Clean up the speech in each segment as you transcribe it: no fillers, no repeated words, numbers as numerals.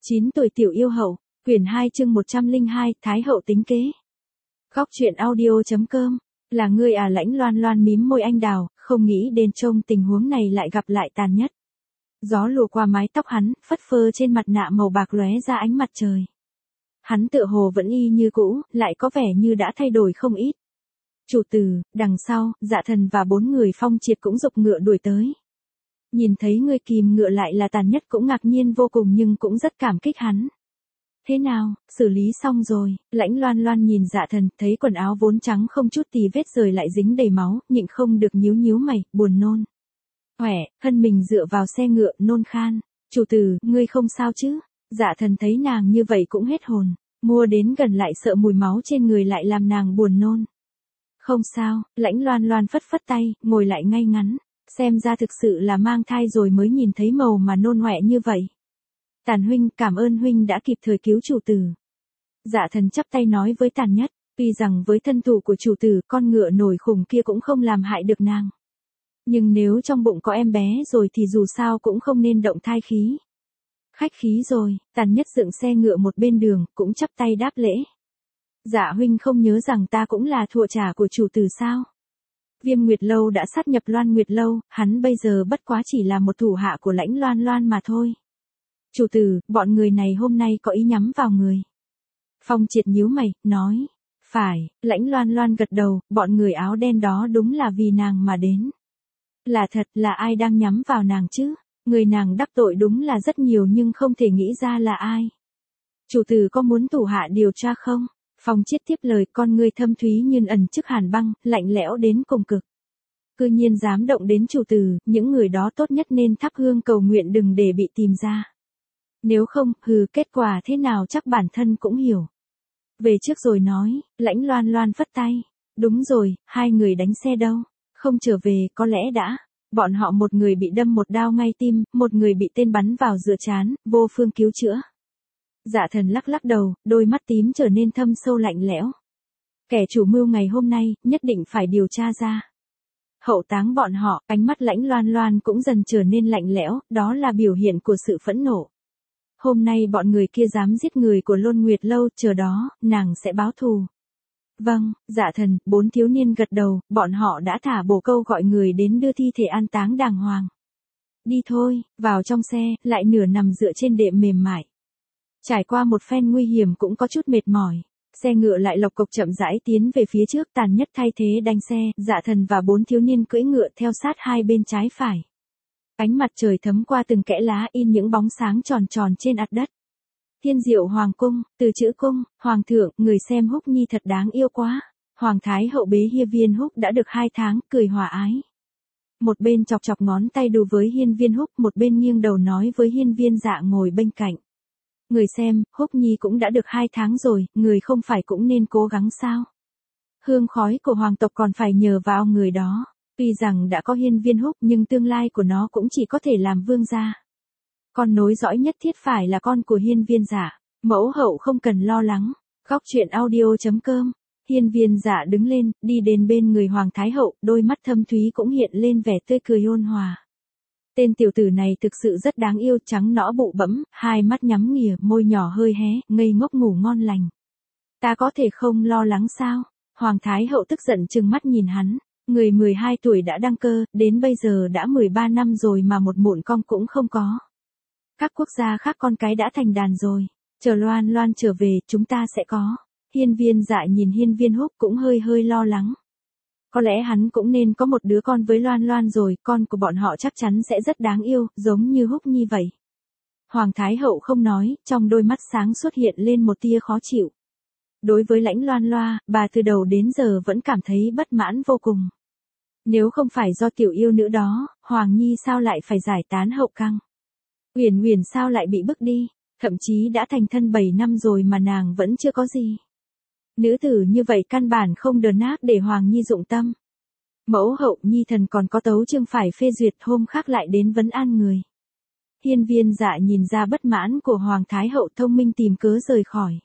9 tuổi tiểu yêu hậu, quyển 2 chương 102, Thái hậu tính kế. Góc truyện audio.com, là ngươi à? Lãnh Loan Loan mím môi anh đào, không nghĩ đến trong tình huống này lại gặp lại Tàn Nhất. Gió lùa qua mái tóc hắn, phất phơ trên mặt nạ màu bạc lóe ra ánh mặt trời. Hắn tựa hồ vẫn y như cũ, lại có vẻ như đã thay đổi không ít. Chủ tử, đằng sau, Dạ Thần và 4 người Phong Triệt cũng giục ngựa đuổi tới. Nhìn thấy người kìm ngựa lại là Tàn Nhất cũng ngạc nhiên vô cùng nhưng cũng rất cảm kích hắn. Thế nào, xử lý xong rồi, Lãnh Loan Loan nhìn Dạ Thần, thấy quần áo vốn trắng không chút tì vết rời lại dính đầy máu, nhịn không được nhíu nhíu mày, buồn nôn. Khỏe, thân mình dựa vào xe ngựa, nôn khan. Chủ tử, ngươi không sao chứ? Dạ Thần thấy nàng như vậy cũng hết hồn, mua đến gần lại sợ mùi máu trên người lại làm nàng buồn nôn. Không sao, Lãnh Loan Loan phất phất tay, ngồi lại ngay ngắn. Xem ra thực sự là mang thai rồi mới nhìn thấy màu mà nôn ọe như vậy. Tàn huynh, cảm ơn huynh đã kịp thời cứu chủ tử. Dạ Thần chắp tay nói với Tàn Nhất, tuy rằng với thân thủ của chủ tử con ngựa nổi khủng kia cũng không làm hại được nàng. Nhưng nếu trong bụng có em bé rồi thì dù sao cũng không nên động thai khí. Khách khí rồi, Tàn Nhất dựng xe ngựa một bên đường, cũng chắp tay đáp lễ. Dạ huynh không nhớ rằng ta cũng là thụa trà của chủ tử sao? Viêm Nguyệt Lâu đã sát nhập Loan Nguyệt Lâu, hắn bây giờ bất quá chỉ là một thủ hạ của Lãnh Loan Loan mà thôi. Chủ tử, bọn người này hôm nay có ý nhắm vào người. Phong Triệt nhíu mày, nói. Phải, Lãnh Loan Loan gật đầu, bọn người áo đen đó đúng là vì nàng mà đến. Là thật, là ai đang nhắm vào nàng chứ? Người nàng đắc tội đúng là rất nhiều nhưng không thể nghĩ ra là ai. Chủ tử có muốn thủ hạ điều tra không? Phong Triệt tiếp lời, con ngươi thâm thúy như ẩn trước hàn băng, lạnh lẽo đến cùng cực. Cư nhiên dám động đến chủ tử, những người đó tốt nhất nên thắp hương cầu nguyện đừng để bị tìm ra. Nếu không, kết quả thế nào chắc bản thân cũng hiểu. Về trước rồi nói, Lãnh Loan Loan phất tay. Đúng rồi, hai người đánh xe đâu? Không trở về, có lẽ đã. Bọn họ một người bị đâm một đao ngay tim, một người bị tên bắn vào giữa trán, vô phương cứu chữa. Dạ Thần lắc lắc đầu, đôi mắt tím trở nên thâm sâu lạnh lẽo. Kẻ chủ mưu ngày hôm nay, nhất định phải điều tra ra. Hậu táng bọn họ, ánh mắt Lãnh Loan Loan cũng dần trở nên lạnh lẽo, đó là biểu hiện của sự phẫn nộ. Hôm nay bọn người kia dám giết người của Lôn Nguyệt Lâu, chờ đó, nàng sẽ báo thù. Vâng, Dạ Thần, 4 thiếu niên gật đầu, bọn họ đã thả bồ câu gọi người đến đưa thi thể an táng đàng hoàng. Đi thôi, vào trong xe, lại nửa nằm dựa trên đệm mềm mại. Trải qua một phen nguy hiểm cũng có chút mệt mỏi. Xe ngựa lại lộc cộc chậm rãi tiến về phía trước, Tàn Nhất thay thế đánh xe, Dạ Thần và 4 thiếu niên cưỡi ngựa theo sát hai bên trái phải. Ánh mặt trời thấm qua từng kẽ lá in những bóng sáng tròn tròn trên ạt đất. Thiên Diệu Hoàng cung, từ chữ cung, Hoàng thượng, người xem Húc Nhi thật đáng yêu quá. Hoàng Thái hậu bế Hiên Viên Húc đã được 2 tháng, cười hòa ái. Một bên chọc chọc ngón tay đùa với Hiên Viên Húc, một bên nghiêng đầu nói với Hiên Viên Dạ ngồi bên cạnh. Người xem, Húc Nhi cũng đã được 2 tháng rồi, người không phải cũng nên cố gắng sao? Hương khói của hoàng tộc còn phải nhờ vào người đó. Tuy rằng đã có Hiên Viên Húc nhưng tương lai của nó cũng chỉ có thể làm vương gia. Con nối dõi nhất thiết phải là con của Hiên Viên Dạ. Mẫu hậu không cần lo lắng. Góc truyện audio.com. Hiên Viên Dạ đứng lên, đi đến bên người Hoàng Thái hậu, đôi mắt thâm thúy cũng hiện lên vẻ tươi cười ôn hòa. Tên tiểu tử này thực sự rất đáng yêu, trắng nõn bụ bẫm, hai mắt nhắm nghỉa, môi nhỏ hơi hé, ngây ngốc ngủ ngon lành. Ta có thể không lo lắng sao? Hoàng Thái hậu tức giận trừng mắt nhìn hắn. Người 12 tuổi đã đăng cơ, đến bây giờ đã 13 năm rồi mà một mụn con cũng không có. Các quốc gia khác con cái đã thành đàn rồi. Chờ Loan Loan trở về, chúng ta sẽ có. Hiên Viên Dạ nhìn Hiên Viên Húc cũng hơi lo lắng. Có lẽ hắn cũng nên có một đứa con với Loan Loan rồi, con của bọn họ chắc chắn sẽ rất đáng yêu, giống như Húc Nhi vậy. Hoàng Thái hậu không nói, trong đôi mắt sáng xuất hiện lên một tia khó chịu. Đối với Lãnh Loan Loa, bà từ đầu đến giờ vẫn cảm thấy bất mãn vô cùng. Nếu không phải do tiểu yêu nữ đó, Hoàng Nhi sao lại phải giải tán hậu căng? Uyển Uyển sao lại bị bức đi? Thậm chí đã thành thân 7 năm rồi mà nàng vẫn chưa có gì. Nữ tử như vậy căn bản không đờn ác để Hoàng Nhi dụng tâm. Mẫu hậu Nhi thần còn có tấu chương phải phê duyệt, hôm khác lại đến vấn an người. Hiên Viên Dạ nhìn ra bất mãn của Hoàng Thái hậu, thông minh tìm cớ rời khỏi.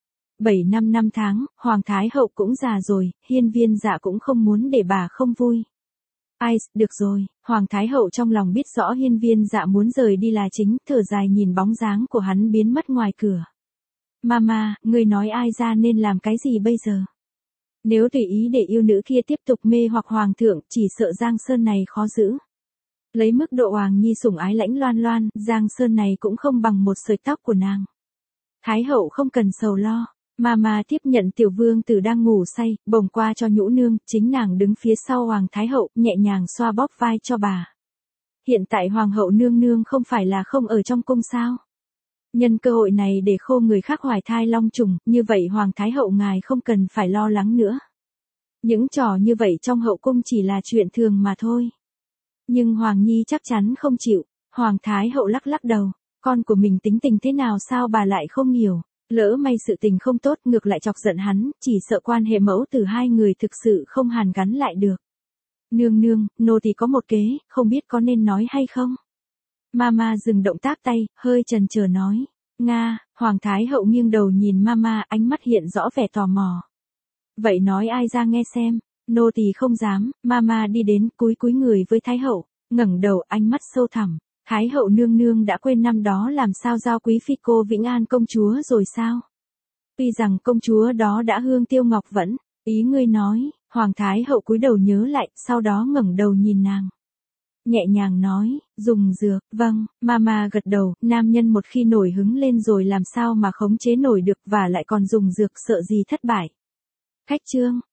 7 năm tháng, Hoàng Thái hậu cũng già rồi, Hiên Viên Dạ cũng không muốn để bà không vui. Ai, được rồi, Hoàng Thái Hậu trong lòng biết rõ Hiên Viên Dạ muốn rời đi là chính, thở dài nhìn bóng dáng của hắn biến mất ngoài cửa. Mama, người nói ai ra nên làm cái gì bây giờ? Nếu tùy ý để yêu nữ kia tiếp tục mê hoặc Hoàng thượng, chỉ sợ Giang Sơn này khó giữ. Lấy mức độ Hoàng Nhi sủng ái Lãnh Loan Loan, Giang Sơn này cũng không bằng một sợi tóc của nàng. Thái Hậu không cần sầu lo. Mama tiếp nhận tiểu vương tử đang ngủ say, bồng qua cho nhũ nương, chính nàng đứng phía sau Hoàng Thái Hậu, nhẹ nhàng xoa bóp vai cho bà. Hiện tại Hoàng hậu nương nương không phải là không ở trong cung sao? Nhân cơ hội này để khô người khác hoài thai long trùng, như vậy Hoàng Thái Hậu ngài không cần phải lo lắng nữa. Những trò như vậy trong hậu cung chỉ là chuyện thường mà thôi. Nhưng Hoàng Nhi chắc chắn không chịu, Hoàng Thái Hậu lắc lắc đầu, con của mình tính tình thế nào sao bà lại không hiểu. Lỡ may sự tình không tốt ngược lại chọc giận hắn, chỉ sợ quan hệ mẫu tử hai người thực sự không hàn gắn lại được. Nương nương, nô tỳ có một kế, không biết có nên nói hay không? Mama dừng động tác tay, hơi chần chờ nói. Nga, Hoàng Thái Hậu nghiêng đầu nhìn Mama, ánh mắt hiện rõ vẻ tò mò. Vậy nói ai ra nghe xem, nô tỳ không dám. Mama đi đến cúi người với Thái Hậu, ngẩng đầu ánh mắt sâu thẳm. Thái Hậu nương nương đã quên năm đó làm sao giao quý phi cô Vĩnh An công chúa rồi sao? Tuy rằng công chúa đó đã hương tiêu ngọc vẫn, ý ngươi nói, Hoàng Thái Hậu cúi đầu nhớ lại, sau đó ngẩng đầu nhìn nàng. Nhẹ nhàng nói, dùng dược, vâng, Mama gật đầu, nam nhân một khi nổi hứng lên rồi làm sao mà khống chế nổi được và lại còn dùng dược sợ gì thất bại. Khách trương,